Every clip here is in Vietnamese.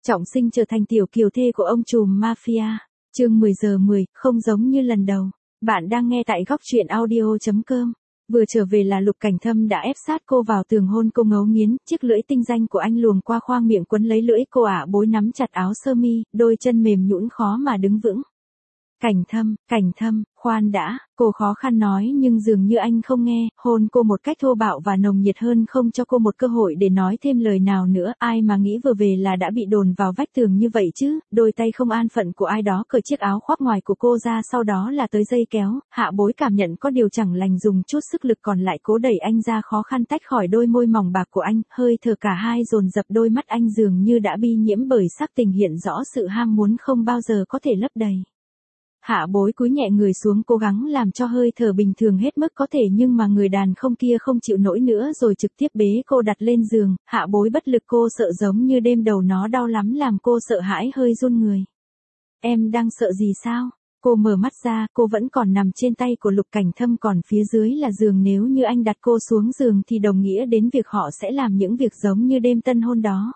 Trọng Sinh trở thành tiểu kiều thê của ông trùm mafia. Chương 10:10, không giống như lần đầu. Bạn đang nghe tại góc truyện audio.com. Vừa trở về là Lục Cảnh Thâm đã ép sát cô vào tường hôn cô ngấu nghiến, chiếc lưỡi tinh danh của anh luồn qua khoang miệng quấn lấy lưỡi cô bối nắm chặt áo sơ mi, đôi chân mềm nhũn khó mà đứng vững. Cảnh Thâm, khoan đã, cô khó khăn nói nhưng dường như anh không nghe, hôn cô một cách thô bạo và nồng nhiệt hơn, không cho cô một cơ hội để nói thêm lời nào nữa. Ai mà nghĩ vừa về là đã bị đồn vào vách tường như vậy chứ. Đôi tay không an phận của ai đó cởi chiếc áo khoác ngoài của cô ra, sau đó là tới dây kéo. Hạ Bối cảm nhận có điều chẳng lành, dùng chút sức lực còn lại cố đẩy anh ra, khó khăn tách khỏi đôi môi mỏng bạc của anh. Hơi thở cả hai dồn dập, đôi mắt anh dường như đã bi nhiễm bởi sắc tình, hiện rõ sự ham muốn không bao giờ có thể lấp đầy. Hạ Bối cúi nhẹ người xuống, cố gắng làm cho hơi thở bình thường hết mức có thể, nhưng mà người đàn ông kia không chịu nổi nữa rồi trực tiếp bế cô đặt lên giường. Hạ Bối bất lực, cô sợ giống như đêm đầu nó đau lắm, làm cô sợ hãi hơi run người. Em đang sợ gì sao? Cô mở mắt ra, cô vẫn còn nằm trên tay của Lục Cảnh Thâm, còn phía dưới là giường. Nếu như anh đặt cô xuống giường thì đồng nghĩa đến việc họ sẽ làm những việc giống như đêm tân hôn đó.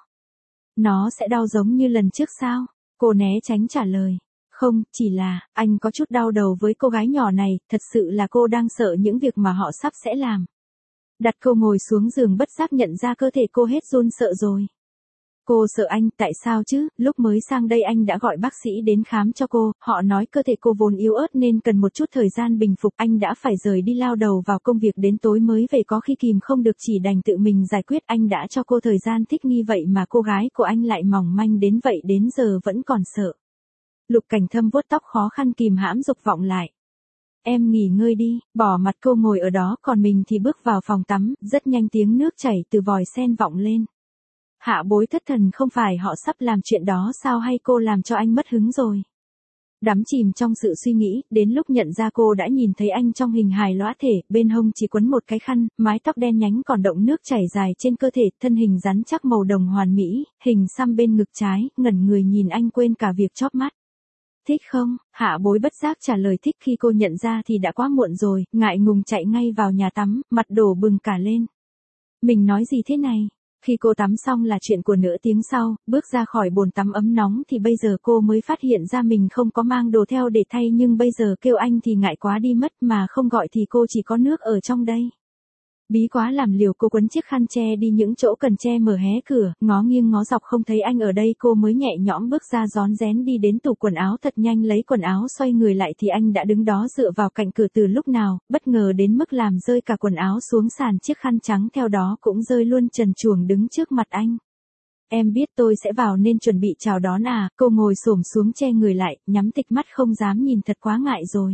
Nó sẽ đau giống như lần trước sao? Cô né tránh trả lời. Không, chỉ là, anh có chút đau đầu với cô gái nhỏ này, thật sự là cô đang sợ những việc mà họ sắp sẽ làm. Đặt cô ngồi xuống giường, bất giác nhận ra cơ thể cô hết run sợ rồi. Cô sợ anh, tại sao chứ? Lúc mới sang đây anh đã gọi bác sĩ đến khám cho cô, họ nói cơ thể cô vốn yếu ớt nên cần một chút thời gian bình phục. Anh đã phải rời đi lao đầu vào công việc, đến tối mới về, có khi kìm không được chỉ đành tự mình giải quyết. Anh đã cho cô thời gian thích nghi, vậy mà cô gái của anh lại mỏng manh đến vậy, đến giờ vẫn còn sợ. Lục Cảnh Thâm vuốt tóc khó khăn kìm hãm dục vọng lại. Em nghỉ ngơi đi, bỏ mặt cô ngồi ở đó, còn mình thì bước vào phòng tắm. Rất nhanh tiếng nước chảy từ vòi sen vọng lên. Hạ Bối thất thần, không phải họ sắp làm chuyện đó sao, hay cô làm cho anh mất hứng rồi? Đắm chìm trong sự suy nghĩ, đến lúc nhận ra cô đã nhìn thấy anh trong hình hài lõa thể, bên hông chỉ quấn một cái khăn, mái tóc đen nhánh còn đọng nước chảy dài trên cơ thể, thân hình rắn chắc màu đồng hoàn mỹ, hình xăm bên ngực trái, ngẩn người nhìn anh quên cả việc chóp mắt. Thích không? Hạ Bối bất giác trả lời thích. Khi cô nhận ra thì đã quá muộn rồi, ngại ngùng chạy ngay vào nhà tắm, mặt đổ bừng cả lên. Mình nói gì thế này? Khi cô tắm xong là chuyện của nửa tiếng sau, bước ra khỏi bồn tắm ấm nóng thì bây giờ cô mới phát hiện ra mình không có mang đồ theo để thay, nhưng bây giờ kêu anh thì ngại quá đi mất, mà không gọi thì cô chỉ có nước ở trong đây. Bí quá làm liều, cô quấn chiếc khăn che đi những chỗ cần che, mở hé cửa, ngó nghiêng ngó dọc không thấy anh ở đây. Cô mới nhẹ nhõm bước ra, rón rén đi đến tủ quần áo thật nhanh, lấy quần áo, xoay người lại thì anh đã đứng đó dựa vào cạnh cửa từ lúc nào, bất ngờ đến mức làm rơi cả quần áo xuống sàn, chiếc khăn trắng theo đó cũng rơi luôn, trần truồng đứng trước mặt anh. Em biết tôi sẽ vào nên chuẩn bị chào đón à? Cô ngồi xổm xuống che người lại, nhắm tịch mắt không dám nhìn, thật quá ngại rồi.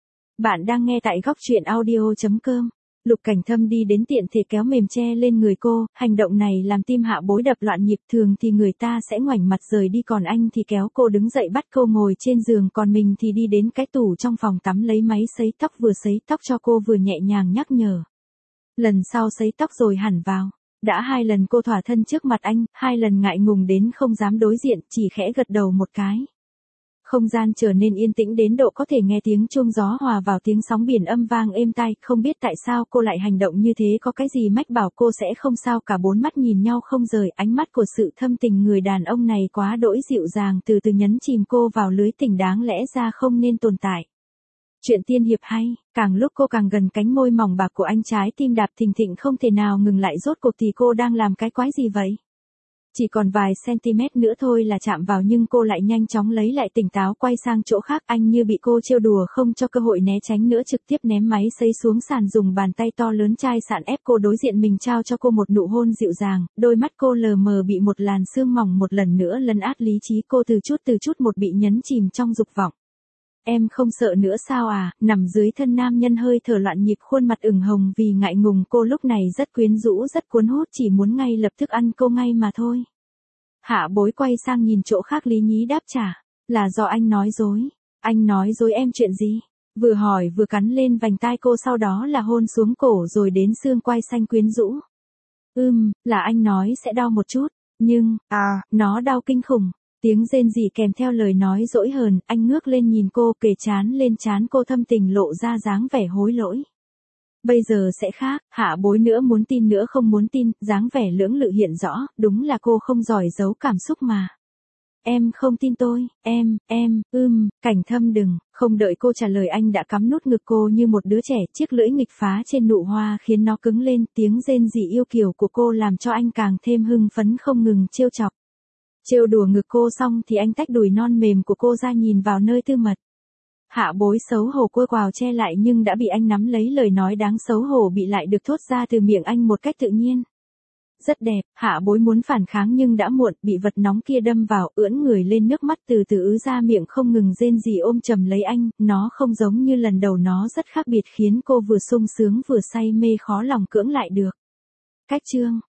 Bạn đang nghe tại góc truyện audio.com. Lục Cảnh Thâm đi đến tiện thể kéo mềm che lên người cô, hành động này làm tim Hạ Bối đập loạn nhịp. Thường thì người ta sẽ ngoảnh mặt rời đi, còn anh thì kéo cô đứng dậy, bắt cô ngồi trên giường, còn mình thì đi đến cái tủ trong phòng tắm lấy máy sấy tóc, vừa sấy tóc cho cô vừa nhẹ nhàng nhắc nhở. Lần sau sấy tóc rồi hẳn vào. Đã 2 lần cô thỏa thân trước mặt anh, 2 lần ngại ngùng đến không dám đối diện, chỉ khẽ gật đầu một cái. Không gian trở nên yên tĩnh đến độ có thể nghe tiếng chuông gió hòa vào tiếng sóng biển âm vang êm tai. Không biết tại sao cô lại hành động như thế, có cái gì mách bảo cô sẽ không sao cả. 4 mắt nhìn nhau không rời, ánh mắt của sự thâm tình người đàn ông này quá đỗi dịu dàng, từ từ nhấn chìm cô vào lưới tình đáng lẽ ra không nên tồn tại. Chuyện tiên hiệp hay, càng lúc cô càng gần cánh môi mỏng bạc của anh, trái tim đạp thình thịch không thể nào ngừng lại. Rốt cuộc thì cô đang làm cái quái gì vậy? Chỉ còn vài cm nữa thôi là chạm vào, nhưng cô lại nhanh chóng lấy lại tỉnh táo, quay sang chỗ khác. Anh như bị cô trêu đùa, không cho cơ hội né tránh nữa, trực tiếp ném máy sấy xuống sàn, dùng bàn tay to lớn chai sạn ép cô đối diện mình, trao cho cô một nụ hôn dịu dàng. Đôi mắt cô lờ mờ bị một làn sương mỏng một lần nữa lấn át lý trí, cô từ chút một bị nhấn chìm trong dục vọng. Em không sợ nữa sao à? Nằm dưới thân nam nhân, hơi thở loạn nhịp, khuôn mặt ửng hồng vì ngại ngùng, cô lúc này rất quyến rũ, rất cuốn hút, chỉ muốn ngay lập tức ăn cô ngay mà thôi. Hạ Bối quay sang nhìn chỗ khác, lý nhí đáp trả. Là do anh nói dối. Anh nói dối em chuyện gì? Vừa hỏi vừa cắn lên vành tai cô, sau đó là hôn xuống cổ rồi đến xương quai xanh quyến rũ. Là anh nói sẽ đau một chút, nhưng, nó đau kinh khủng. Tiếng rên rỉ kèm theo lời nói dỗi hờn, anh ngước lên nhìn cô, kề trán lên trán cô, thâm tình lộ ra dáng vẻ hối lỗi. Bây giờ sẽ khác. Hạ Bối nữa muốn tin nữa không muốn tin, dáng vẻ lưỡng lự hiện rõ, đúng là cô không giỏi giấu cảm xúc mà. em không tin tôi, Cảnh Thâm đừng, không đợi cô trả lời anh đã cắm nút ngực cô như một đứa trẻ, chiếc lưỡi nghịch phá trên nụ hoa khiến nó cứng lên, tiếng rên rỉ yêu kiều của cô làm cho anh càng thêm hưng phấn không ngừng trêu chọc. Trêu đùa ngực cô xong thì anh tách đùi non mềm của cô ra nhìn vào nơi tư mật. Hạ Bối xấu hổ cua quào che lại nhưng đã bị anh nắm lấy, lời nói đáng xấu hổ bị lại được thốt ra từ miệng anh một cách tự nhiên. Rất đẹp, Hạ Bối muốn phản kháng nhưng đã muộn, bị vật nóng kia đâm vào, ưỡn người lên, nước mắt từ từ ứ ra, miệng không ngừng rên rỉ ôm chầm lấy anh, nó không giống như lần đầu, nó rất khác biệt khiến cô vừa sung sướng vừa say mê khó lòng cưỡng lại được. Cách chương